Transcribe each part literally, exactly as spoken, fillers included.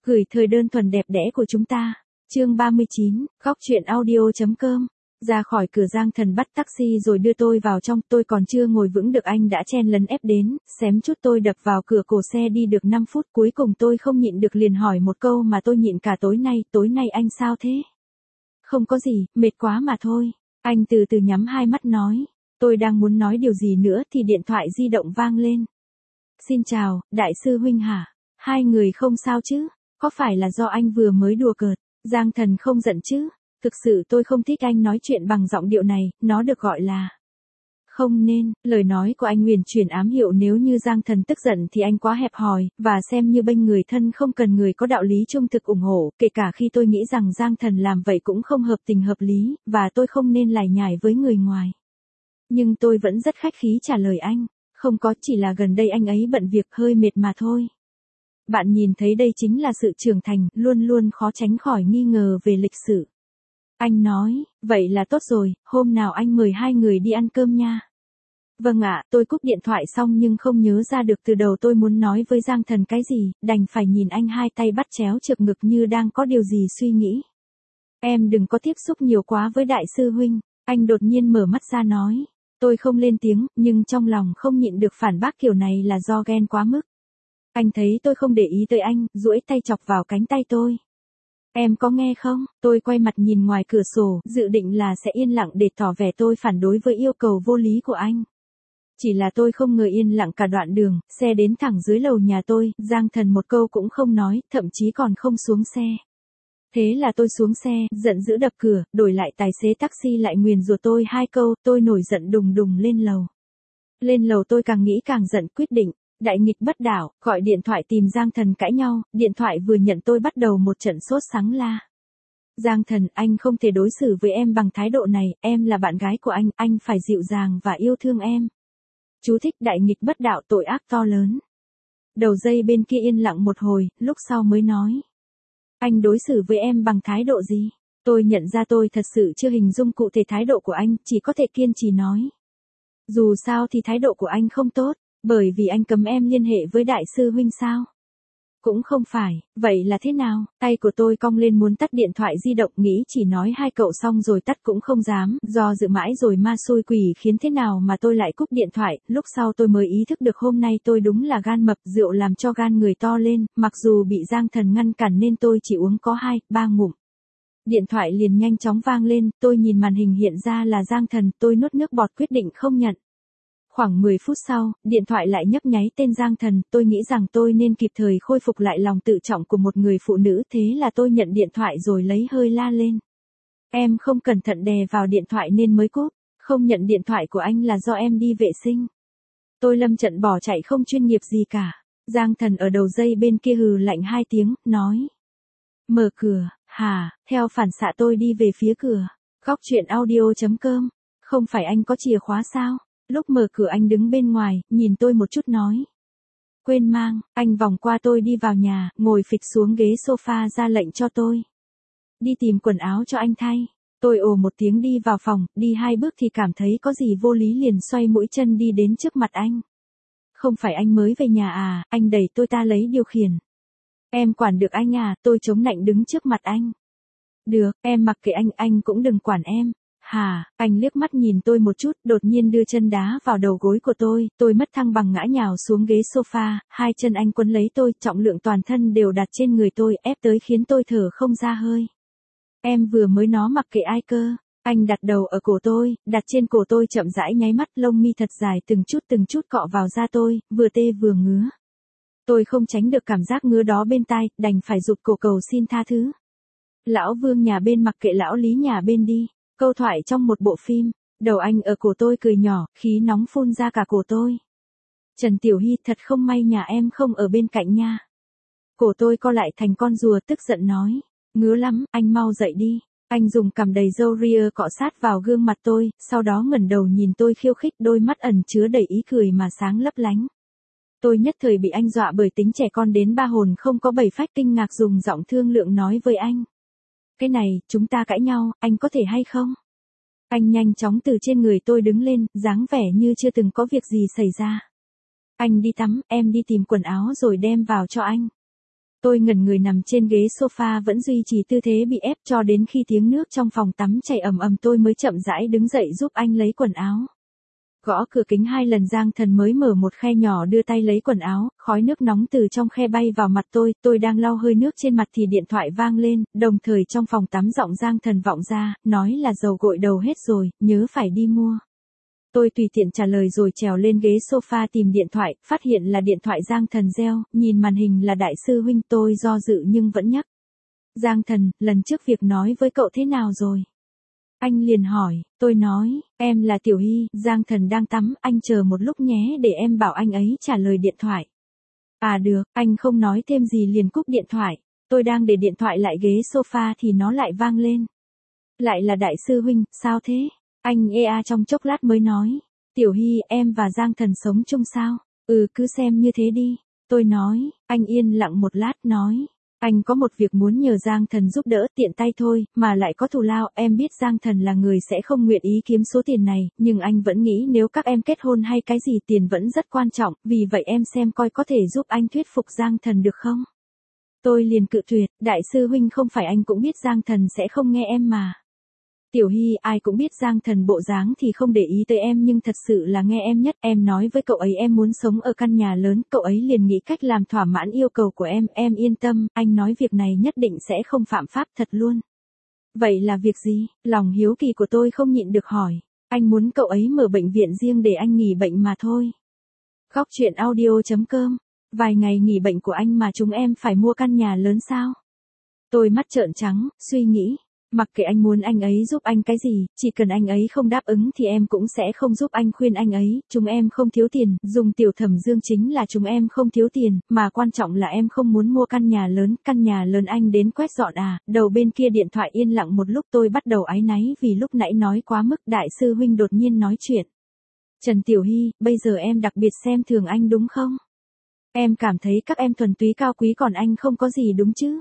Gửi thời đơn thuần đẹp đẽ của chúng ta. Chương ba mươi chín, góc truyện audio.com. Ra khỏi cửa Giang Thần bắt taxi rồi đưa tôi vào trong, tôi còn chưa ngồi vững được anh đã chen lấn ép đến, xém chút tôi đập vào cửa cổ xe đi được năm phút, cuối cùng tôi không nhịn được liền hỏi một câu mà tôi nhịn cả tối nay, tối nay anh sao thế? Không có gì, mệt quá mà thôi. Anh từ từ nhắm hai mắt nói. Tôi đang muốn nói điều gì nữa thì điện thoại di động vang lên. Xin chào, đại sư huynh hả? Hai người không sao chứ? Có phải là do anh vừa mới đùa cợt? Giang Thần không giận chứ? Thực sự tôi không thích anh nói chuyện bằng giọng điệu này, nó được gọi là không nên. Lời nói của anh nguyền chuyển ám hiệu nếu như Giang Thần tức giận thì anh quá hẹp hòi, và xem như bênh người thân không cần người có đạo lý trung thực ủng hộ, kể cả khi tôi nghĩ rằng Giang Thần làm vậy cũng không hợp tình hợp lý, và tôi không nên lải nhải với người ngoài. Nhưng tôi vẫn rất khách khí trả lời anh, không có, chỉ là gần đây anh ấy bận việc hơi mệt mà thôi. Bạn nhìn thấy đây chính là sự trưởng thành, luôn luôn khó tránh khỏi nghi ngờ về lịch sử. Anh nói, vậy là tốt rồi, hôm nào anh mời hai người đi ăn cơm nha. Vâng ạ, tôi cúp điện thoại xong nhưng không nhớ ra được từ đầu tôi muốn nói với Giang Thần cái gì, đành phải nhìn anh hai tay bắt chéo trước ngực như đang có điều gì suy nghĩ. Em đừng có tiếp xúc nhiều quá với đại sư huynh, anh đột nhiên mở mắt ra nói. Tôi không lên tiếng, nhưng trong lòng không nhịn được phản bác kiểu này là do ghen quá mức. Anh thấy tôi không để ý tới anh, duỗi tay chọc vào cánh tay tôi. Em có nghe không? Tôi quay mặt nhìn ngoài cửa sổ, dự định là sẽ yên lặng để tỏ vẻ tôi phản đối với yêu cầu vô lý của anh. Chỉ là tôi không ngờ yên lặng cả đoạn đường, xe đến thẳng dưới lầu nhà tôi, Giang Thần một câu cũng không nói, thậm chí còn không xuống xe. Thế là tôi xuống xe, giận dữ đập cửa, đổi lại tài xế taxi lại nguyền rủa tôi hai câu, tôi nổi giận đùng đùng lên lầu. Lên lầu tôi càng nghĩ càng giận, quyết định. Đại nghịch bất đảo, gọi điện thoại tìm Giang Thần cãi nhau, điện thoại vừa nhận tôi bắt đầu một trận sốt sắng la. Giang Thần, anh không thể đối xử với em bằng thái độ này, em là bạn gái của anh, anh phải dịu dàng và yêu thương em. Chú thích đại nghịch bất đạo, tội ác to lớn. Đầu dây bên kia yên lặng một hồi, lúc sau mới nói. Anh đối xử với em bằng thái độ gì? Tôi nhận ra tôi thật sự chưa hình dung cụ thể thái độ của anh, chỉ có thể kiên trì nói. Dù sao thì thái độ của anh không tốt. Bởi vì anh cấm em liên hệ với đại sư huynh sao? Cũng không phải, vậy là thế nào? Tay của tôi cong lên muốn tắt điện thoại di động, nghĩ chỉ nói hai cậu xong rồi tắt cũng không dám, do dự mãi rồi ma xui quỷ khiến thế nào mà tôi lại cúp điện thoại, lúc sau tôi mới ý thức được hôm nay tôi đúng là gan mập, rượu làm cho gan người to lên, mặc dù bị Giang Thần ngăn cản nên tôi chỉ uống có hai, ba ngụm. Điện thoại liền nhanh chóng vang lên, tôi nhìn màn hình hiện ra là Giang Thần, tôi nuốt nước bọt quyết định không nhận. Khoảng mười phút sau, điện thoại lại nhấp nháy tên Giang Thần, tôi nghĩ rằng tôi nên kịp thời khôi phục lại lòng tự trọng của một người phụ nữ, thế là tôi nhận điện thoại rồi lấy hơi la lên. Em không cẩn thận đè vào điện thoại nên mới cúp, không nhận điện thoại của anh là do em đi vệ sinh. Tôi lâm trận bỏ chạy không chuyên nghiệp gì cả. Giang Thần ở đầu dây bên kia hừ lạnh hai tiếng, nói. Mở cửa, hả, theo phản xạ tôi đi về phía cửa. Góc truyện audio.com, không phải anh có chìa khóa sao? Lúc mở cửa anh đứng bên ngoài, nhìn tôi một chút nói. Quên mang, anh vòng qua tôi đi vào nhà, ngồi phịch xuống ghế sofa ra lệnh cho tôi. Đi tìm quần áo cho anh thay. Tôi ồ một tiếng đi vào phòng, đi hai bước thì cảm thấy có gì vô lý liền xoay mũi chân đi đến trước mặt anh. Không phải anh mới về nhà à, anh đẩy tôi ta lấy điều khiển. Em quản được anh à, tôi chống nạnh đứng trước mặt anh. Được, em mặc kệ anh, anh cũng đừng quản em. Hà, anh liếc mắt nhìn tôi một chút, đột nhiên đưa chân đá vào đầu gối của tôi, tôi mất thăng bằng ngã nhào xuống ghế sofa, hai chân anh quấn lấy tôi, trọng lượng toàn thân đều đặt trên người tôi, ép tới khiến tôi thở không ra hơi. Em vừa mới nó mặc kệ ai cơ, anh đặt đầu ở cổ tôi, đặt trên cổ tôi chậm rãi nháy mắt, lông mi thật dài từng chút từng chút cọ vào da tôi, vừa tê vừa ngứa. Tôi không tránh được cảm giác ngứa đó bên tai, đành phải rụt cổ cầu xin tha thứ. Lão Vương nhà bên mặc kệ lão Lý nhà bên đi. Câu thoại trong một bộ phim, đầu anh ở cổ tôi cười nhỏ, khí nóng phun ra cả cổ tôi. Trần Tiểu Hy, thật không may nhà em không ở bên cạnh nha. Cổ tôi co lại thành con rùa, tức giận nói, ngứa lắm, anh mau dậy đi. Anh dùng cằm đầy râu ria cọ sát vào gương mặt tôi, sau đó ngẩng đầu nhìn tôi khiêu khích, đôi mắt ẩn chứa đầy ý cười mà sáng lấp lánh. Tôi nhất thời bị anh dọa bởi tính trẻ con đến ba hồn không có bảy phách, kinh ngạc dùng giọng thương lượng nói với anh. Cái này, chúng ta cãi nhau, anh có thể hay không? Anh nhanh chóng từ trên người tôi đứng lên, dáng vẻ như chưa từng có việc gì xảy ra. Anh đi tắm, em đi tìm quần áo rồi đem vào cho anh. Tôi ngẩn người nằm trên ghế sofa vẫn duy trì tư thế bị ép cho đến khi tiếng nước trong phòng tắm chảy ầm ầm tôi mới chậm rãi đứng dậy giúp anh lấy quần áo. Gõ cửa kính hai lần Giang Thần mới mở một khe nhỏ đưa tay lấy quần áo, khói nước nóng từ trong khe bay vào mặt tôi, tôi đang lau hơi nước trên mặt thì điện thoại vang lên, đồng thời trong phòng tắm giọng Giang Thần vọng ra, nói là dầu gội đầu hết rồi, nhớ phải đi mua. Tôi tùy tiện trả lời rồi trèo lên ghế sofa tìm điện thoại, phát hiện là điện thoại Giang Thần reo, nhìn màn hình là đại sư huynh tôi do dự nhưng vẫn nhắc. Giang Thần, lần trước việc nói với cậu thế nào rồi? Anh liền hỏi, tôi nói, em là Tiểu Hy, Giang Thần đang tắm, anh chờ một lúc nhé để em bảo anh ấy trả lời điện thoại. À được, anh không nói thêm gì liền cúp điện thoại, tôi đang để điện thoại lại ghế sofa thì nó lại vang lên. Lại là đại sư huynh, sao thế? Anh ê a trong chốc lát mới nói, Tiểu Hy em và Giang Thần sống chung sao? Ừ cứ xem như thế đi, tôi nói, anh yên lặng một lát nói. Anh có một việc muốn nhờ Giang Thần giúp đỡ tiện tay thôi, mà lại có thù lao, em biết Giang Thần là người sẽ không nguyện ý kiếm số tiền này, nhưng anh vẫn nghĩ nếu các em kết hôn hay cái gì tiền vẫn rất quan trọng, vì vậy em xem coi có thể giúp anh thuyết phục Giang Thần được không? Tôi liền cự tuyệt, đại sư huynh không phải anh cũng biết Giang Thần sẽ không nghe em mà. Tiểu Hy, ai cũng biết Giang Thần bộ dáng thì không để ý tới em nhưng thật sự là nghe em nhất, em nói với cậu ấy em muốn sống ở căn nhà lớn, cậu ấy liền nghĩ cách làm thỏa mãn yêu cầu của em, em yên tâm, anh nói việc này nhất định sẽ không phạm pháp thật luôn. Vậy là việc gì? Lòng hiếu kỳ của tôi không nhịn được hỏi, anh muốn cậu ấy mở bệnh viện riêng để anh nghỉ bệnh mà thôi. Góc truyện audio chấm com, vài ngày nghỉ bệnh của anh mà chúng em phải mua căn nhà lớn sao? Tôi mắt trợn trắng, suy nghĩ. Mặc kệ anh muốn anh ấy giúp anh cái gì, chỉ cần anh ấy không đáp ứng thì em cũng sẽ không giúp anh khuyên anh ấy, chúng em không thiếu tiền, dùng Tiểu Thẩm Dương chính là chúng em không thiếu tiền, mà quan trọng là em không muốn mua căn nhà lớn, căn nhà lớn anh đến quét dọn à, đầu bên kia điện thoại yên lặng một lúc tôi bắt đầu áy náy vì lúc nãy nói quá mức đại sư huynh đột nhiên nói chuyện. Trần Tiểu Hy, bây giờ em đặc biệt xem thường anh đúng không? Em cảm thấy các em thuần túy cao quý còn anh không có gì đúng chứ?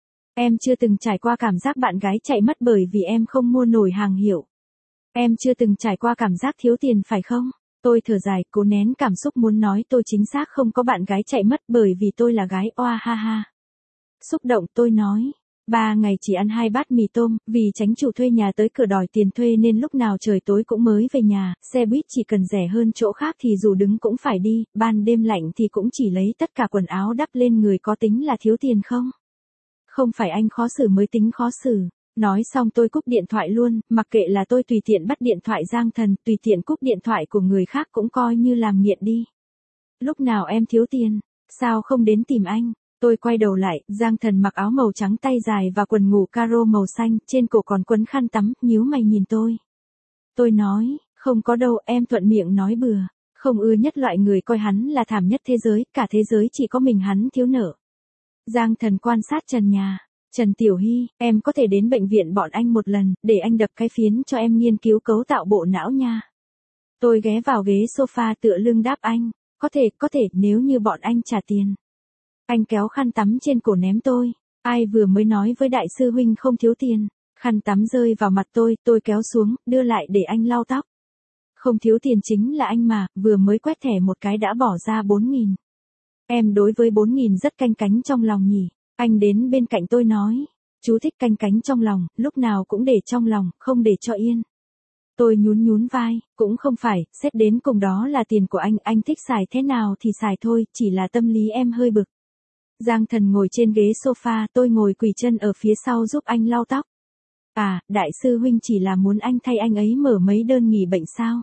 Em chưa từng trải qua cảm giác bạn gái chạy mất bởi vì em không mua nổi hàng hiệu. Em chưa từng trải qua cảm giác thiếu tiền phải không? Tôi thở dài, cố nén cảm xúc muốn nói tôi chính xác không có bạn gái chạy mất bởi vì tôi là gái oa ha ha. Xúc động tôi nói, ba ngày chỉ ăn hai bát mì tôm, vì tránh chủ thuê nhà tới cửa đòi tiền thuê nên lúc nào trời tối cũng mới về nhà, xe buýt chỉ cần rẻ hơn chỗ khác thì dù đứng cũng phải đi, ban đêm lạnh thì cũng chỉ lấy tất cả quần áo đắp lên người có tính là thiếu tiền không? Không phải anh khó xử mới tính khó xử. Nói xong tôi cúp điện thoại luôn, mặc kệ là tôi tùy tiện bắt điện thoại Giang Thần, tùy tiện cúp điện thoại của người khác cũng coi như làm nghiện đi. Lúc nào em thiếu tiền, sao không đến tìm anh? Tôi quay đầu lại, Giang Thần mặc áo màu trắng tay dài và quần ngủ caro màu xanh, trên cổ còn quấn khăn tắm, nhíu mày nhìn tôi. Tôi nói, không có đâu, em thuận miệng nói bừa, không ưa nhất loại người coi hắn là thảm nhất thế giới, cả thế giới chỉ có mình hắn thiếu nợ. Giang Thần quan sát trần nhà. Trần Tiểu Hy, em có thể đến bệnh viện bọn anh một lần, để anh đập cái phiến cho em nghiên cứu cấu tạo bộ não nha. Tôi ghé vào ghế sofa tựa lưng đáp anh. Có thể, có thể, nếu như bọn anh trả tiền. Anh kéo khăn tắm trên cổ ném tôi. Ai vừa mới nói với đại sư huynh không thiếu tiền. Khăn tắm rơi vào mặt tôi, tôi kéo xuống, đưa lại để anh lau tóc. Không thiếu tiền chính là anh mà, vừa mới quét thẻ một cái đã bỏ ra bốn nghìn. Em đối với bốn nghìn rất canh cánh trong lòng nhỉ. Anh đến bên cạnh tôi nói, chú thích canh cánh trong lòng, lúc nào cũng để trong lòng, không để cho yên. Tôi nhún nhún vai, cũng không phải, xét đến cùng đó là tiền của anh, anh thích xài thế nào thì xài thôi, chỉ là tâm lý em hơi bực. Giang Thần ngồi trên ghế sofa, tôi ngồi quỳ chân ở phía sau giúp anh lau tóc. À, đại sư huynh chỉ là muốn anh thay anh ấy mở mấy đơn nghỉ bệnh sao?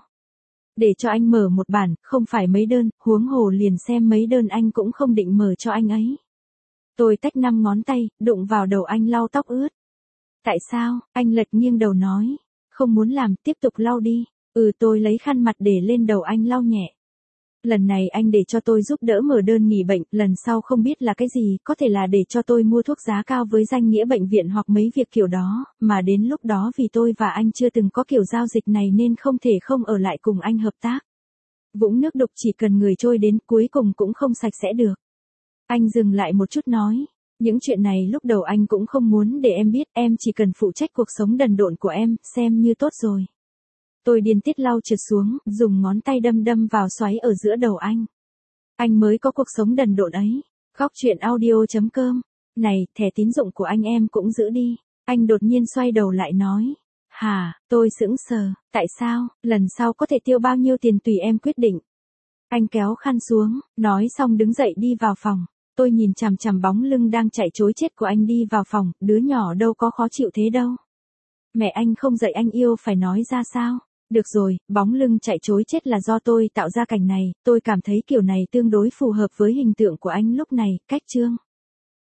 Để cho anh mở một bản, không phải mấy đơn, huống hồ liền xem mấy đơn anh cũng không định mở cho anh ấy. Tôi tách năm ngón tay, đụng vào đầu anh lau tóc ướt. Tại sao? Anh lệch nghiêng đầu nói. Không muốn làm, tiếp tục lau đi. Ừ tôi lấy khăn mặt để lên đầu anh lau nhẹ. Lần này anh để cho tôi giúp đỡ mở đơn nghỉ bệnh, lần sau không biết là cái gì, có thể là để cho tôi mua thuốc giá cao với danh nghĩa bệnh viện hoặc mấy việc kiểu đó, mà đến lúc đó vì tôi và anh chưa từng có kiểu giao dịch này nên không thể không ở lại cùng anh hợp tác. Vũng nước đục chỉ cần người trôi đến cuối cùng cũng không sạch sẽ được. Anh dừng lại một chút nói, những chuyện này lúc đầu anh cũng không muốn để em biết, em chỉ cần phụ trách cuộc sống đần độn của em, xem như tốt rồi. Tôi điên tiết lau trượt xuống, dùng ngón tay đâm đâm vào xoáy ở giữa đầu anh. Anh mới có cuộc sống đần độn ấy. Góc chuyện audio chấm com. Này, thẻ tín dụng của anh em cũng giữ đi. Anh đột nhiên xoay đầu lại nói. Hả, tôi sững sờ, tại sao, lần sau có thể tiêu bao nhiêu tiền tùy em quyết định. Anh kéo khăn xuống, nói xong đứng dậy đi vào phòng. Tôi nhìn chằm chằm bóng lưng đang chạy trối chết của anh đi vào phòng, đứa nhỏ đâu có khó chịu thế đâu. Mẹ anh không dạy anh yêu phải nói ra sao? Được rồi, bóng lưng chạy trối chết là do tôi tạo ra cảnh này, tôi cảm thấy kiểu này tương đối phù hợp với hình tượng của anh lúc này, cách chương.